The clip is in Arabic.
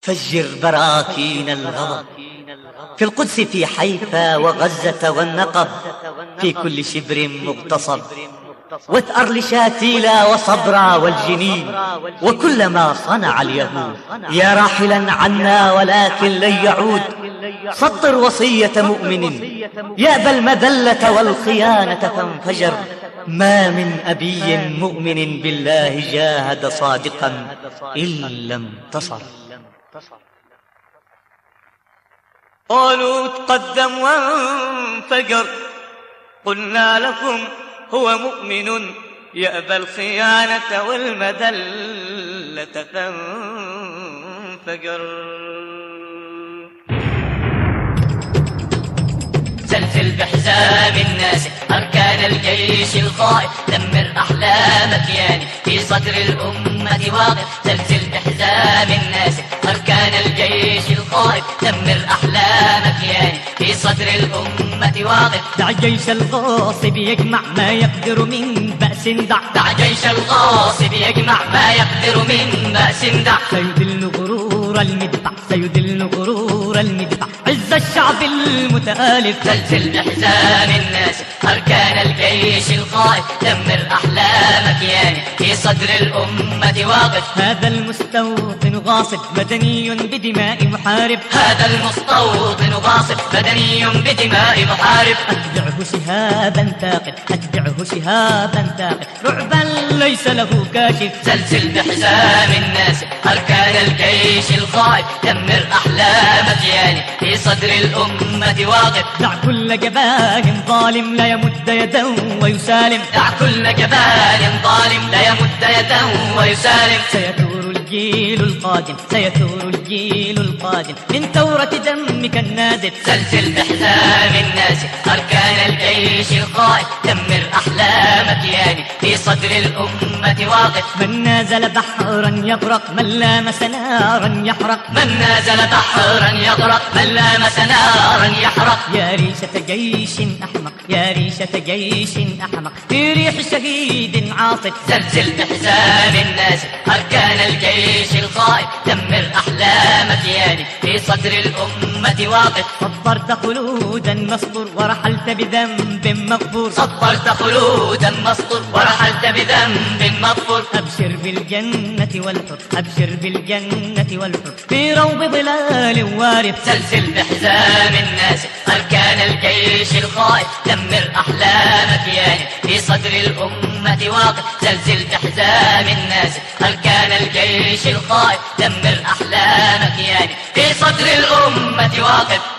فجر براكين الغضب في القدس، في حيفا وغزة والنقب، في كل شبر مغتصب، وثأر لشاتيلا وصبرا والجنين، وكل ما صنع اليهود. يا راحلا عنا ولكن لن يعود، سطر وصية مؤمن يأبى المذلة والخيانة فانفجر. ما من أبي مؤمن بالله جاهد صادقا إلا انتصر. قالوا تقدم وانفجر، قلنا لكم هو مؤمن يأبى الخيانة والمذلة فانفجر. زلزل بحزام الناس أركان الجيش الخائف، دمر أحلام كياني في صدر الأمة واقف. زلزل بحزام الناس أركان الجيش الخائف، دمر أحلام كياني في صدر الأمة واقف. دع جيش الغاصب يجمع ما يقدر من بأس دع جيش الغاصب يجمع ما يقدر من بأس سيذل غرور المدفع، سيذل غرور المدفع، عز الشعب المتآلف. زلزل بحزام الناس أركان الجيش الخائف، دمر أحلام كياني في صدر الأمة واقف. هذا المستوطن غاصب مدني بدماء محارب، هذا المستوطن غاصب مدني بدماء محارب. أتبعه شهابا ثاقب، أتبعه شهابا ثاقب، رعبا ليس له كاشف. زلزل بحزام الناس أركان الجيش الخائف، دمر أحلام كياني في صدر الأمة واقف. دع كل جبان ظالم لا يمد يدا ويسالم، دع كل جبان ظالم لا يمد يدا ويسالم. سيثور الجيل القادم، سيثور الجيل القادم من ثورة دمك النازف. زلزل بحزام الناس أركان الجيش الخائف، دمر أحلام كياني في صدر الأمة واقف. من نازل بحرا يغرق، من لامس نارا يحرق، من نازل بحرا يغرق، من لامس نارا يحرق. يا ريشة جيش أحمق، يا ريشة جيش أحمق في ريح شهيد عاصف. زلزل بحزام الناس أركان الجيش الخائف، دمر أحلام كياني في صدر الأمة واقف. صبرت خلودا مسطور ورحلت بذنب مغفور، صبرت خلودا مسطور ورحلت بذنب مغفور. أبشر بالجنة والحر، أبشر بالجنة والحر في روض ظلال وارف. زلزل بحزام الناس أركان الجيش الخائف، دمر أحلام كياني في صدر الأمة واقف. زلزل بحزام الناس أركان الجيش الخائف، دمر أحلام كياني في صدر الأمة واقف.